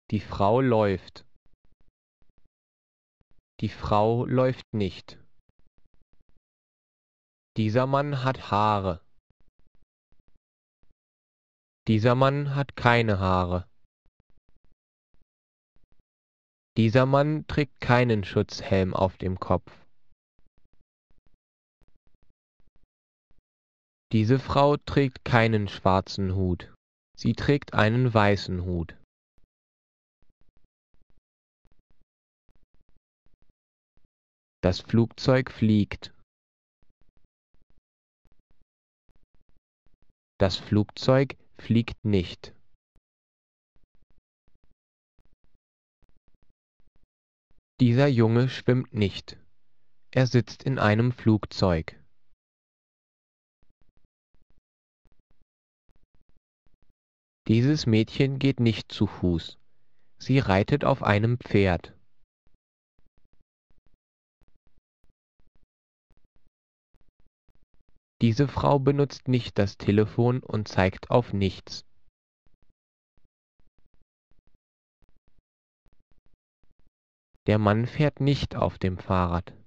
Die Frau läuft. Die Frau läuft nicht. Dieser Mann hat Haare. Dieser Mann hat keine Haare. Dieser Mann trägt keinen Schutzhelm auf dem Kopf. Diese Frau trägt keinen schwarzen Hut. Sie trägt einen weißen Hut. Das Flugzeug fliegt. Das Flugzeug fliegt nicht. Dieser Junge schwimmt nicht. Er sitzt in einem Flugzeug. Dieses Mädchen geht nicht zu Fuß. Sie reitet auf einem Pferd. Diese Frau benutzt nicht das Telefon und zeigt auf nichts. Der Mann fährt nicht auf dem Fahrrad.